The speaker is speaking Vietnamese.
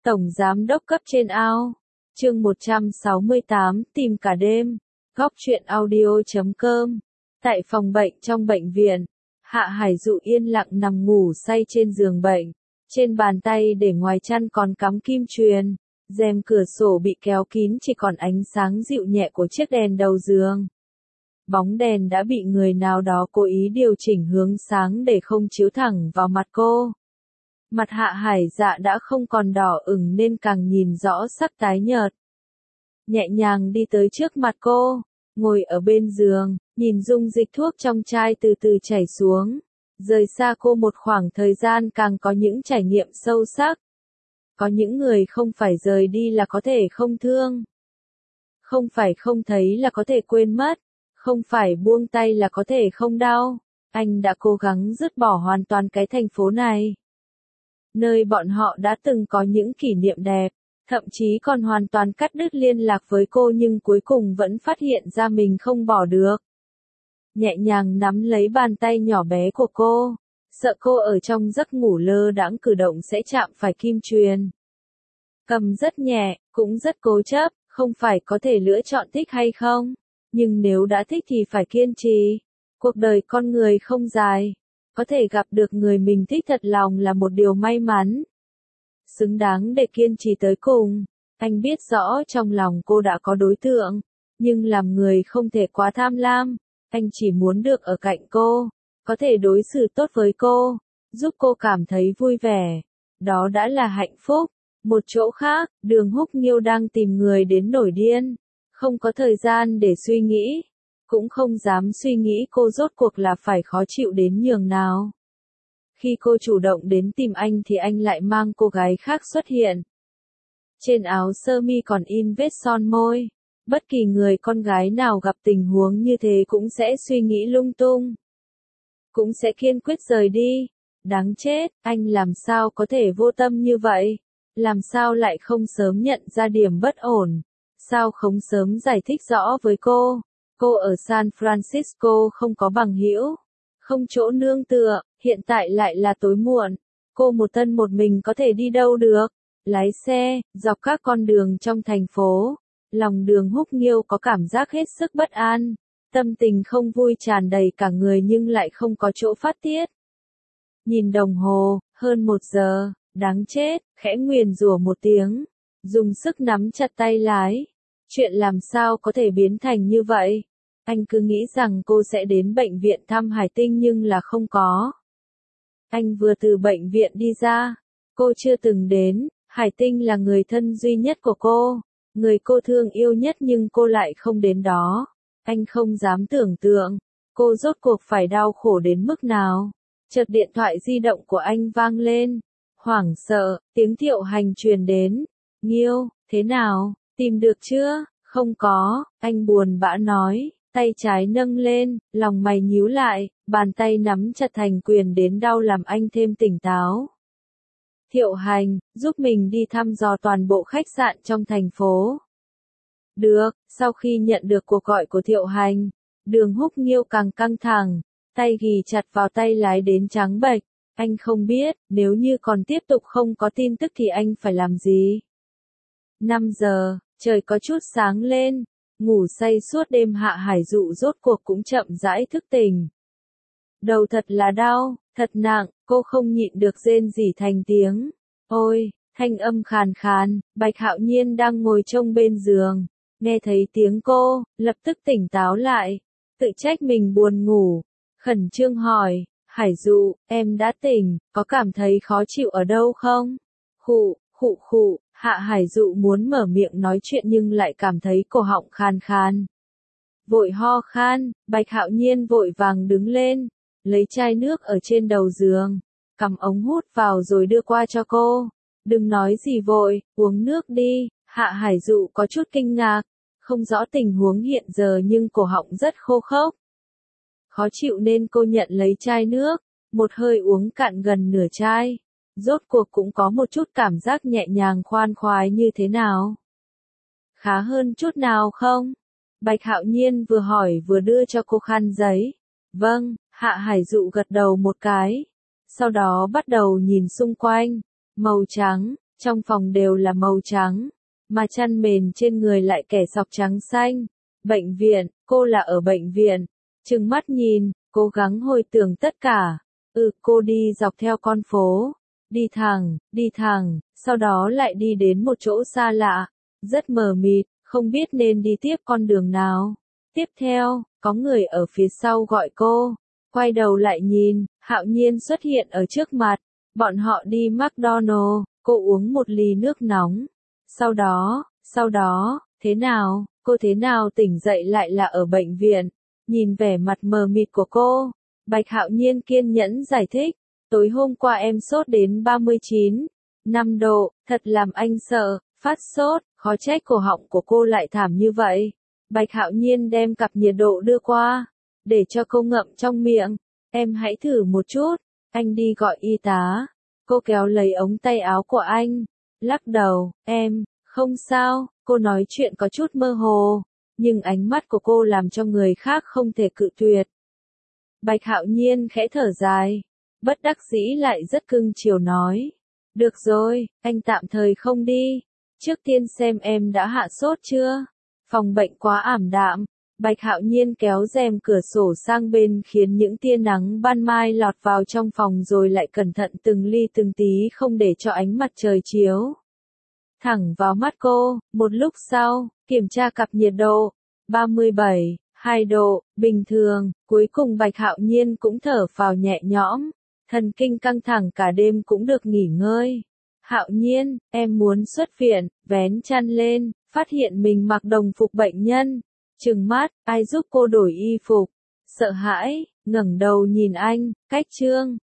Tổng giám đốc cấp trên ao. Chương 168, tìm cả đêm. Góc truyện audio.com. Tại phòng bệnh trong bệnh viện, Hạ Hải Dụ yên lặng nằm ngủ say trên giường bệnh. Trên bàn tay để ngoài chăn còn cắm kim truyền, rèm cửa sổ bị kéo kín chỉ còn ánh sáng dịu nhẹ của chiếc đèn đầu giường. Bóng đèn đã bị người nào đó cố ý điều chỉnh hướng sáng để không chiếu thẳng vào mặt cô. Mặt Hạ Hải Dạ đã không còn đỏ ửng nên càng nhìn rõ sắc tái nhợt. Nhẹ nhàng đi tới trước mặt cô, ngồi ở bên giường, nhìn dung dịch thuốc trong chai từ từ chảy xuống. Rời xa cô một khoảng thời gian càng có những trải nghiệm sâu sắc. Có những người không phải rời đi là có thể không thương. Không phải không thấy là có thể quên mất. Không phải buông tay là có thể không đau. Anh đã cố gắng dứt bỏ hoàn toàn cái thành phố này. Nơi bọn họ đã từng có những kỷ niệm đẹp. Thậm chí còn hoàn toàn cắt đứt liên lạc với cô nhưng cuối cùng vẫn phát hiện ra mình không bỏ được. Nhẹ nhàng nắm lấy bàn tay nhỏ bé của cô, sợ cô ở trong giấc ngủ lơ đãng cử động sẽ chạm phải kim truyền. Cầm rất nhẹ, cũng rất cố chấp, không phải có thể lựa chọn thích hay không, nhưng nếu đã thích thì phải kiên trì. Cuộc đời con người không dài, có thể gặp được người mình thích thật lòng là một điều may mắn. Xứng đáng để kiên trì tới cùng. Anh biết rõ trong lòng cô đã có đối tượng, nhưng làm người không thể quá tham lam. Anh chỉ muốn được ở cạnh cô, có thể đối xử tốt với cô, giúp cô cảm thấy vui vẻ. Đó đã là hạnh phúc. Một chỗ khác, Đường Húc Nghiêu đang tìm người đến nổi điên. Không có thời gian để suy nghĩ, cũng không dám suy nghĩ cô rốt cuộc là phải khó chịu đến nhường nào. Khi cô chủ động đến tìm anh thì anh lại mang cô gái khác xuất hiện. Trên áo sơ mi còn in vết son môi. Bất kỳ người con gái nào gặp tình huống như thế cũng sẽ suy nghĩ lung tung. Cũng sẽ kiên quyết rời đi. Đáng chết, anh làm sao có thể vô tâm như vậy? Làm sao lại không sớm nhận ra điểm bất ổn? Sao không sớm giải thích rõ với cô? Cô ở San Francisco không có bằng hữu, không chỗ nương tựa, hiện tại lại là tối muộn. Cô một thân một mình có thể đi đâu được? Lái xe, dọc các con đường trong thành phố. Lòng Đường Húc Nghiêu có cảm giác hết sức bất an. Tâm tình không vui tràn đầy cả người nhưng lại không có chỗ phát tiết. Nhìn đồng hồ, hơn 1 giờ, đáng chết, khẽ nguyền rủa một tiếng. Dùng sức nắm chặt tay lái. Chuyện làm sao có thể biến thành như vậy? Anh cứ nghĩ rằng cô sẽ đến bệnh viện thăm Hải Tinh nhưng là không có. Anh vừa từ bệnh viện đi ra. Cô chưa từng đến. Hải Tinh là người thân duy nhất của cô. Người cô thương yêu nhất nhưng cô lại không đến đó. Anh không dám tưởng tượng. Cô rốt cuộc phải đau khổ đến mức nào. Chợt điện thoại di động của anh vang lên. Hoảng sợ, tiếng Thiệu Hành truyền đến. Nghiêu, thế nào? Tìm được chưa? Không có, anh buồn bã nói. Tay trái nâng lên, lòng mày nhíu lại, bàn tay nắm chặt thành quyền đến đau làm anh thêm tỉnh táo. Thiệu Hành, giúp mình đi thăm dò toàn bộ khách sạn trong thành phố. Được, sau khi nhận được cuộc gọi của Thiệu Hành, Đường Húc Nghiêu càng căng thẳng, tay ghì chặt vào tay lái đến trắng bệch. Anh không biết, nếu như còn tiếp tục không có tin tức thì anh phải làm gì. 5 giờ, trời có chút sáng lên. Ngủ say suốt đêm Hạ Hải Dụ rốt cuộc cũng chậm rãi thức tỉnh. Đầu thật là đau, thật nặng, cô không nhịn được rên rỉ thành tiếng. Ôi, thanh âm khàn khàn, Bạch Hạo Nhiên đang ngồi trông bên giường. Nghe thấy tiếng cô, lập tức tỉnh táo lại. Tự trách mình buồn ngủ. Khẩn trương hỏi, Hải Dụ, em đã tỉnh, có cảm thấy khó chịu ở đâu không? Khụ, khụ khụ. Hạ Hải Dụ muốn mở miệng nói chuyện nhưng lại cảm thấy cổ họng khan khan. Vội ho khan, Bạch Hạo Nhiên vội vàng đứng lên, lấy chai nước ở trên đầu giường, cắm ống hút vào rồi đưa qua cho cô. Đừng nói gì vội, uống nước đi. Hạ Hải Dụ có chút kinh ngạc, không rõ tình huống hiện giờ nhưng cổ họng rất khô khốc. Khó chịu nên cô nhận lấy chai nước, một hơi uống cạn gần nửa chai. Rốt cuộc cũng có một chút cảm giác nhẹ nhàng khoan khoái như thế nào. Khá hơn chút nào không? Bạch Hạo Nhiên vừa hỏi vừa đưa cho cô khăn giấy. Vâng, Hạ Hải Dụ gật đầu một cái. Sau đó bắt đầu nhìn xung quanh. Màu trắng, Trong phòng đều là màu trắng, mà chăn mền trên người lại kẻ sọc trắng xanh. Bệnh viện, cô là ở bệnh viện. Trừng mắt nhìn, cố gắng hồi tưởng tất cả. Cô đi dọc theo con phố. Đi thẳng, sau đó lại đi đến một chỗ xa lạ. Rất mờ mịt, không biết nên đi tiếp con đường nào. Tiếp theo, có người ở phía sau gọi cô. Quay đầu lại nhìn, Hạo Nhiên xuất hiện ở trước mặt. Bọn họ đi McDonald's, cô uống một ly nước nóng. Sau đó, thế nào, cô thế nào tỉnh dậy lại là ở bệnh viện. Nhìn vẻ mặt mờ mịt của cô, Bạch Hạo Nhiên kiên nhẫn giải thích. Tối hôm qua em sốt đến 39,5 độ, thật làm anh sợ, phát sốt, khó trách cổ họng của cô lại thảm như vậy. Bạch Hạo Nhiên đem cặp nhiệt độ đưa qua, để cho cô ngậm trong miệng. Em hãy thử một chút, anh đi gọi y tá. Cô kéo lấy ống tay áo của anh, lắc đầu, em, không sao, cô nói chuyện có chút mơ hồ, nhưng ánh mắt của cô làm cho người khác không thể cự tuyệt. Bạch Hạo Nhiên khẽ thở dài, bất đắc dĩ lại rất cưng chiều nói. Được rồi, anh tạm thời không đi. Trước tiên xem em đã hạ sốt chưa. Phòng bệnh quá ảm đạm. Bạch Hạo Nhiên kéo rèm cửa sổ sang bên khiến những tia nắng ban mai lọt vào trong phòng rồi lại cẩn thận từng ly từng tí không để cho ánh mặt trời chiếu thẳng vào mắt cô. Một lúc sau, kiểm tra cặp nhiệt độ, 37,2 độ, bình thường. Cuối cùng Bạch Hạo Nhiên cũng thở phào nhẹ nhõm. Thần kinh căng thẳng cả đêm cũng được nghỉ ngơi. Hạo Nhiên, em muốn xuất viện, vén chăn lên, phát hiện mình mặc đồng phục bệnh nhân. Trừng mắt, ai giúp cô đổi y phục? Sợ hãi, ngẩng đầu nhìn anh, cách Trương